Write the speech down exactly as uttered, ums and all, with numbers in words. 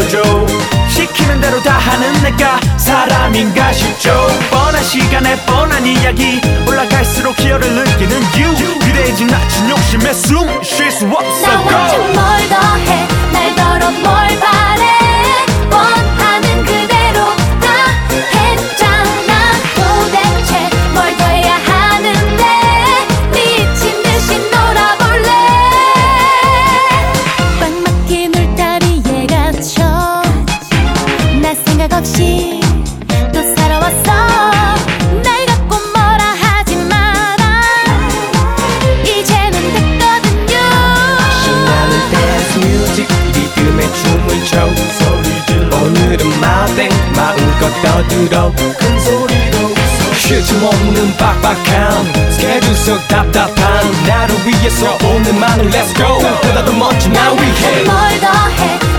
가시죠. 시키는 대로 다 하는 내가 사람인가 싶죠. 뻔한 시간에 뻔한 이야기 올라갈수록 기여를 느끼는 you. 그대의 지나친 욕심에 숨 쉴 수 없어. 나와 좀 뭘 더해 날 더러 뭘 바래. 원하는 그대로 다 했잖아. 도대체 뭘 더 해야 하는데 미친 듯이 놀아볼래. 꽉 막힌 울타리에 갇혀 나 생각 없이 또 살아왔어. 날 갖고 뭐라 하지 마라. 이제는 됐거든요. 신나는 댄스 뮤직 리듬에 춤을 춰 소리 질러. 오늘은 마땡 마음껏 떠들어 큰 소리로 쉴 틈 없는 빡빡함 스케줄 속 답답함 나를 위해서 오늘만은 Let's go 보다 더 멋진 날 위해 뭘 더해